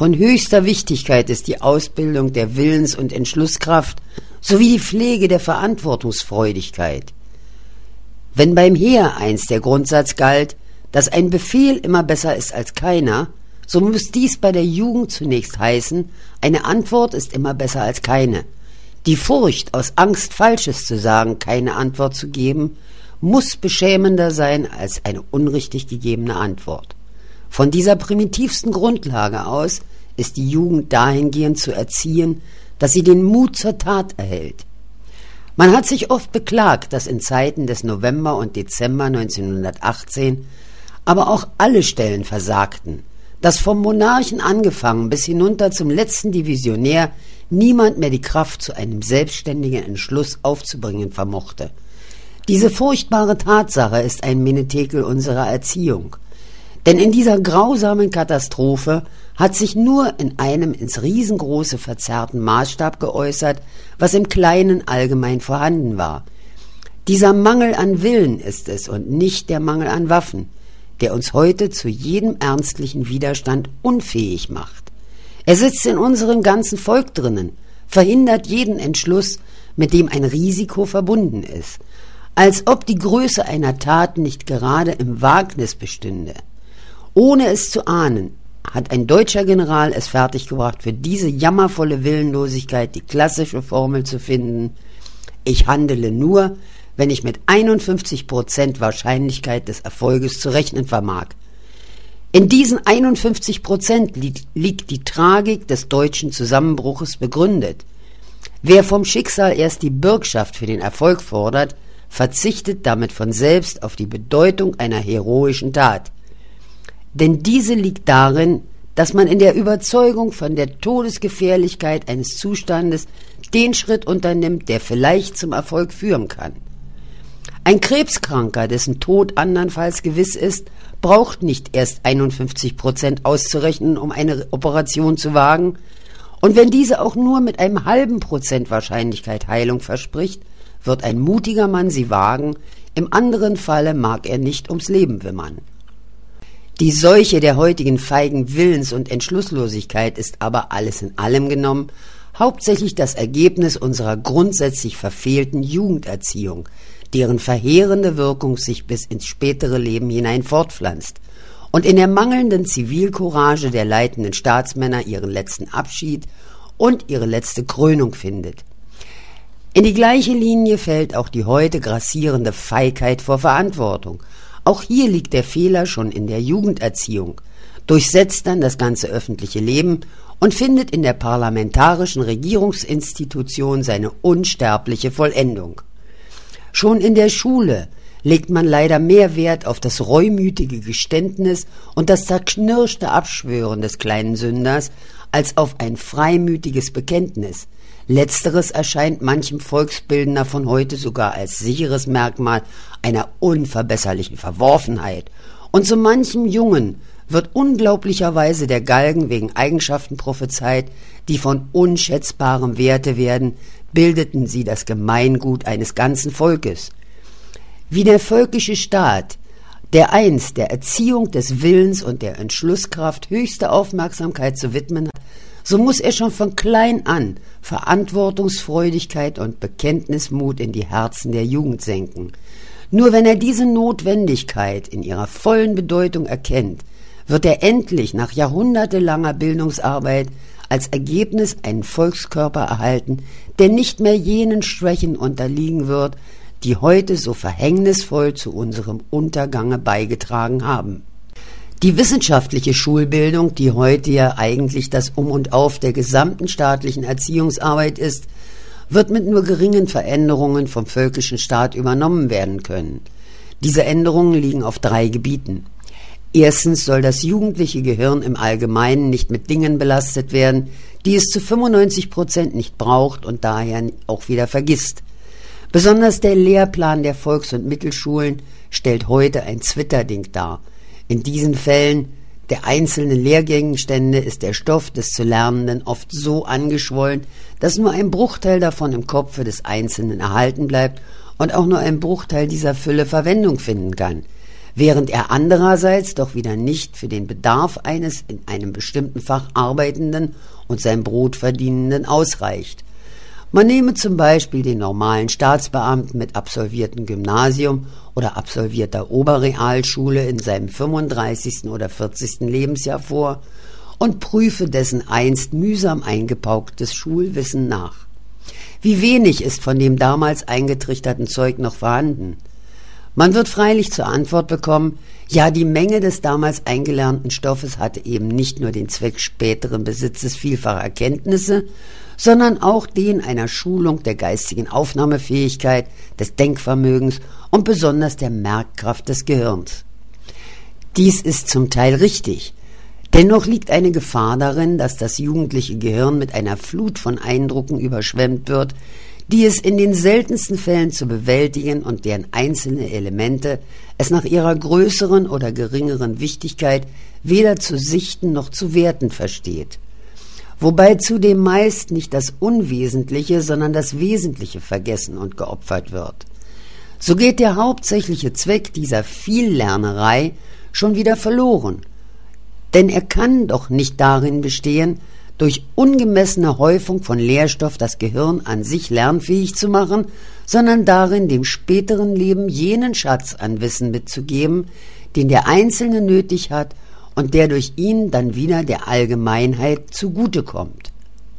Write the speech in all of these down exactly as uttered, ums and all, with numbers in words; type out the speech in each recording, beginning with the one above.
Von höchster Wichtigkeit ist die Ausbildung der Willens- und Entschlusskraft sowie die Pflege der Verantwortungsfreudigkeit. Wenn beim Heer einst der Grundsatz galt, dass ein Befehl immer besser ist als keiner, so muss dies bei der Jugend zunächst heißen, eine Antwort ist immer besser als keine. Die Furcht, aus Angst Falsches zu sagen, keine Antwort zu geben, muss beschämender sein als eine unrichtig gegebene Antwort. Von dieser primitivsten Grundlage aus ist die Jugend dahingehend zu erziehen, dass sie den Mut zur Tat erhält. Man hat sich oft beklagt, dass in Zeiten des November und Dezember neunzehnhundertachtzehn aber auch alle Stellen versagten, dass vom Monarchen angefangen bis hinunter zum letzten Divisionär niemand mehr die Kraft zu einem selbstständigen Entschluss aufzubringen vermochte. Diese furchtbare Tatsache ist ein Menetekel unserer Erziehung. Denn in dieser grausamen Katastrophe hat sich nur in einem ins Riesengroße verzerrten Maßstab geäußert, was im Kleinen allgemein vorhanden war. Dieser Mangel an Willen ist es und nicht der Mangel an Waffen, der uns heute zu jedem ernstlichen Widerstand unfähig macht. Er sitzt in unserem ganzen Volk drinnen, verhindert jeden Entschluss, mit dem ein Risiko verbunden ist, als ob die Größe einer Tat nicht gerade im Wagnis bestünde. Ohne es zu ahnen, hat ein deutscher General es fertiggebracht, für diese jammervolle Willenlosigkeit die klassische Formel zu finden: Ich handele nur, wenn ich mit einundfünfzig Prozent Wahrscheinlichkeit des Erfolges zu rechnen vermag. In diesen einundfünfzig Prozent liegt, liegt die Tragik des deutschen Zusammenbruches begründet. Wer vom Schicksal erst die Bürgschaft für den Erfolg fordert, verzichtet damit von selbst auf die Bedeutung einer heroischen Tat. Denn diese liegt darin, dass man in der Überzeugung von der Todesgefährlichkeit eines Zustandes den Schritt unternimmt, der vielleicht zum Erfolg führen kann. Ein Krebskranker, dessen Tod andernfalls gewiss ist, braucht nicht erst einundfünfzig Prozent auszurechnen, um eine Operation zu wagen, und wenn diese auch nur mit einem halben Prozent Wahrscheinlichkeit Heilung verspricht, wird ein mutiger Mann sie wagen, im anderen Falle mag er nicht ums Leben wimmern. Die Seuche der heutigen feigen Willens- und Entschlusslosigkeit ist aber alles in allem genommen hauptsächlich das Ergebnis unserer grundsätzlich verfehlten Jugenderziehung, deren verheerende Wirkung sich bis ins spätere Leben hinein fortpflanzt und in der mangelnden Zivilcourage der leitenden Staatsmänner ihren letzten Abschied und ihre letzte Krönung findet. In die gleiche Linie fällt auch die heute grassierende Feigheit vor Verantwortung. Auch hier liegt der Fehler schon in der Jugenderziehung, durchsetzt dann das ganze öffentliche Leben und findet in der parlamentarischen Regierungsinstitution seine unsterbliche Vollendung. Schon in der Schule legt man leider mehr Wert auf das reumütige Geständnis und das zerknirschte Abschwören des kleinen Sünders als auf ein freimütiges Bekenntnis. Letzteres erscheint manchem Volksbildner von heute sogar als sicheres Merkmal einer unverbesserlichen Verworfenheit, und so manchem Jungen wird unglaublicherweise der Galgen wegen Eigenschaften prophezeit, die von unschätzbarem Werte werden, bildeten sie das Gemeingut eines ganzen Volkes. Wie der völkische Staat, der einst der Erziehung des Willens und der Entschlusskraft höchste Aufmerksamkeit zu widmen hat, so muss er schon von klein an Verantwortungsfreudigkeit und Bekenntnismut in die Herzen der Jugend senken. Nur wenn er diese Notwendigkeit in ihrer vollen Bedeutung erkennt, wird er endlich nach jahrhundertelanger Bildungsarbeit als Ergebnis einen Volkskörper erhalten, der nicht mehr jenen Schwächen unterliegen wird, die heute so verhängnisvoll zu unserem Untergange beigetragen haben. Die wissenschaftliche Schulbildung, die heute ja eigentlich das Um und Auf der gesamten staatlichen Erziehungsarbeit ist, wird mit nur geringen Veränderungen vom völkischen Staat übernommen werden können. Diese Änderungen liegen auf drei Gebieten. Erstens soll das jugendliche Gehirn im Allgemeinen nicht mit Dingen belastet werden, die es zu fünfundneunzig Prozent nicht braucht und daher auch wieder vergisst. Besonders der Lehrplan der Volks- und Mittelschulen stellt heute ein Zwitterding dar. In diesen Fällen der einzelnen Lehrgegenstände ist der Stoff des zu Lernenden oft so angeschwollen, dass nur ein Bruchteil davon im Kopfe des Einzelnen erhalten bleibt und auch nur ein Bruchteil dieser Fülle Verwendung finden kann. während er andererseits doch wieder nicht für den Bedarf eines in einem bestimmten Fach Arbeitenden und sein Brot Verdienenden ausreicht. Man nehme zum Beispiel den normalen Staatsbeamten mit absolviertem Gymnasium oder absolvierter Oberrealschule in seinem fünfunddreißigsten oder vierzigsten Lebensjahr vor und prüfe dessen einst mühsam eingepauktes Schulwissen nach. Wie wenig ist von dem damals eingetrichterten Zeug noch vorhanden? Man wird freilich zur Antwort bekommen, ja, die Menge des damals eingelernten Stoffes hatte eben nicht nur den Zweck späteren Besitzes vielfacher Erkenntnisse, sondern auch den einer Schulung der geistigen Aufnahmefähigkeit, des Denkvermögens und besonders der Merkkraft des Gehirns. Dies ist zum Teil richtig. Dennoch liegt eine Gefahr darin, dass das jugendliche Gehirn mit einer Flut von Eindrücken überschwemmt wird, die es in den seltensten Fällen zu bewältigen und deren einzelne Elemente es nach ihrer größeren oder geringeren Wichtigkeit weder zu sichten noch zu werten versteht. Wobei zudem meist nicht das Unwesentliche, sondern das Wesentliche vergessen und geopfert wird. So geht der hauptsächliche Zweck dieser Viellernerei schon wieder verloren, denn er kann doch nicht darin bestehen, durch ungemessene Häufung von Lehrstoff das Gehirn an sich lernfähig zu machen, sondern darin, dem späteren Leben jenen Schatz an Wissen mitzugeben, den der Einzelne nötig hat und der durch ihn dann wieder der Allgemeinheit zugutekommt.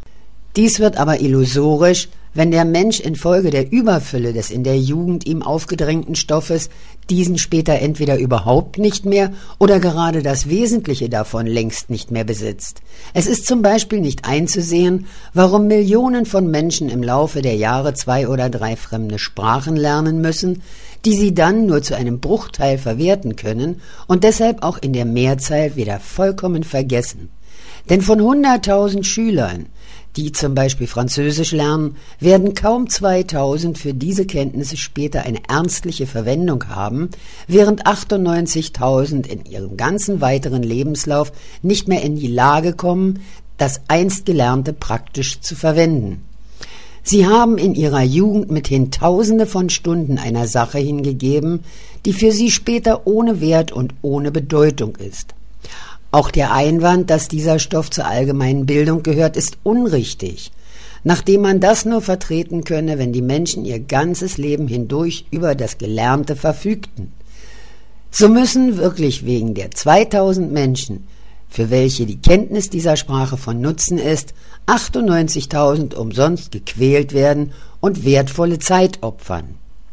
Dies wird aber illusorisch, wenn der Mensch infolge der Überfülle des in der Jugend ihm aufgedrängten Stoffes diesen später entweder überhaupt nicht mehr oder gerade das Wesentliche davon längst nicht mehr besitzt. Es ist zum Beispiel nicht einzusehen, warum Millionen von Menschen im Laufe der Jahre zwei oder drei fremde Sprachen lernen müssen, die sie dann nur zu einem Bruchteil verwerten können und deshalb auch in der Mehrzahl wieder vollkommen vergessen. Denn von hunderttausend Schülern, die zum Beispiel Französisch lernen, werden kaum zweitausend für diese Kenntnisse später eine ernstliche Verwendung haben, während achtundneunzigtausend in ihrem ganzen weiteren Lebenslauf nicht mehr in die Lage kommen, das einst Gelernte praktisch zu verwenden. Sie haben in ihrer Jugend mithin Tausende von Stunden einer Sache hingegeben, die für sie später ohne Wert und ohne Bedeutung ist. Auch der Einwand, dass dieser Stoff zur allgemeinen Bildung gehört, ist unrichtig, nachdem man das nur vertreten könne, wenn die Menschen ihr ganzes Leben hindurch über das Gelernte verfügten. So müssen wirklich wegen der zweitausend Menschen, für welche die Kenntnis dieser Sprache von Nutzen ist, achtundneunzigtausend umsonst gequält werden und wertvolle Zeit opfern.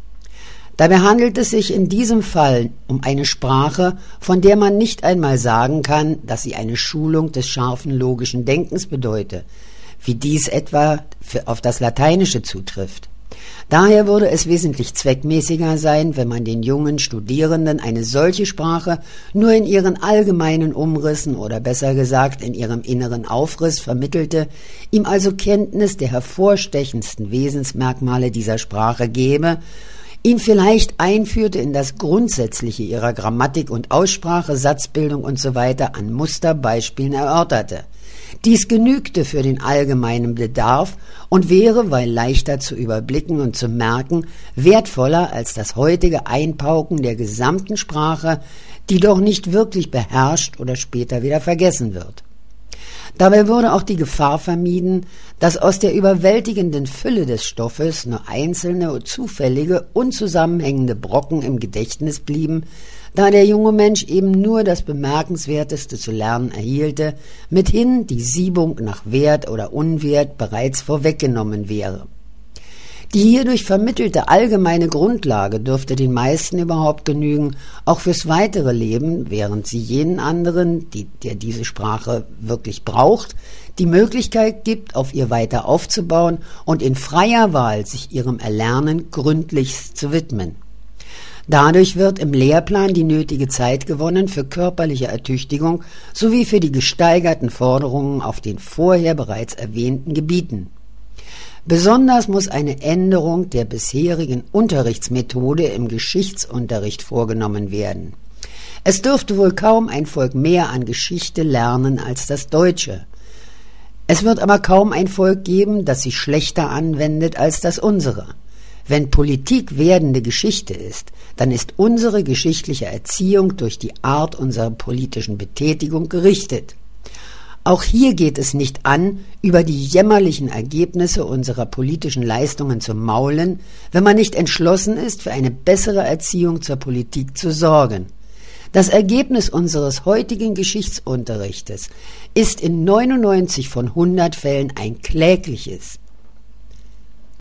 Dabei handelt es sich in diesem Fall um eine Sprache, von der man nicht einmal sagen kann, dass sie eine Schulung des scharfen logischen Denkens bedeute, wie dies etwa für auf das Lateinische zutrifft. Daher würde es wesentlich zweckmäßiger sein, wenn man den jungen Studierenden eine solche Sprache nur in ihren allgemeinen Umrissen oder besser gesagt in ihrem inneren Aufriss vermittelte, ihm also Kenntnis der hervorstechendsten Wesensmerkmale dieser Sprache gebe, ihn vielleicht einführte in das Grundsätzliche ihrer Grammatik und Aussprache, Satzbildung usw. an Musterbeispielen erörterte. Dies genügte für den allgemeinen Bedarf und wäre, weil leichter zu überblicken und zu merken, wertvoller als das heutige Einpauken der gesamten Sprache, die doch nicht wirklich beherrscht oder später wieder vergessen wird. Dabei wurde auch die Gefahr vermieden, dass aus der überwältigenden Fülle des Stoffes nur einzelne, zufällige, unzusammenhängende Brocken im Gedächtnis blieben, da der junge Mensch eben nur das Bemerkenswerteste zu lernen erhielte, mithin die Siebung nach Wert oder Unwert bereits vorweggenommen wäre. Die hierdurch vermittelte allgemeine Grundlage dürfte den meisten überhaupt genügen, auch fürs weitere Leben, während sie jenen anderen, die, der diese Sprache wirklich braucht, die Möglichkeit gibt, auf ihr weiter aufzubauen und in freier Wahl sich ihrem Erlernen gründlichst zu widmen. Dadurch wird im Lehrplan die nötige Zeit gewonnen für körperliche Ertüchtigung sowie für die gesteigerten Forderungen auf den vorher bereits erwähnten Gebieten. Besonders muss eine Änderung der bisherigen Unterrichtsmethode im Geschichtsunterricht vorgenommen werden. Es dürfte wohl kaum ein Volk mehr an Geschichte lernen als das Deutsche. Es wird aber kaum ein Volk geben, das sie schlechter anwendet als das unsere. Wenn Politik werdende Geschichte ist, dann ist unsere geschichtliche Erziehung durch die Art unserer politischen Betätigung gerichtet. Auch hier geht es nicht an, über die jämmerlichen Ergebnisse unserer politischen Leistungen zu maulen, wenn man nicht entschlossen ist, für eine bessere Erziehung zur Politik zu sorgen. Das Ergebnis unseres heutigen Geschichtsunterrichtes ist in neunundneunzig von hundert Fällen ein klägliches.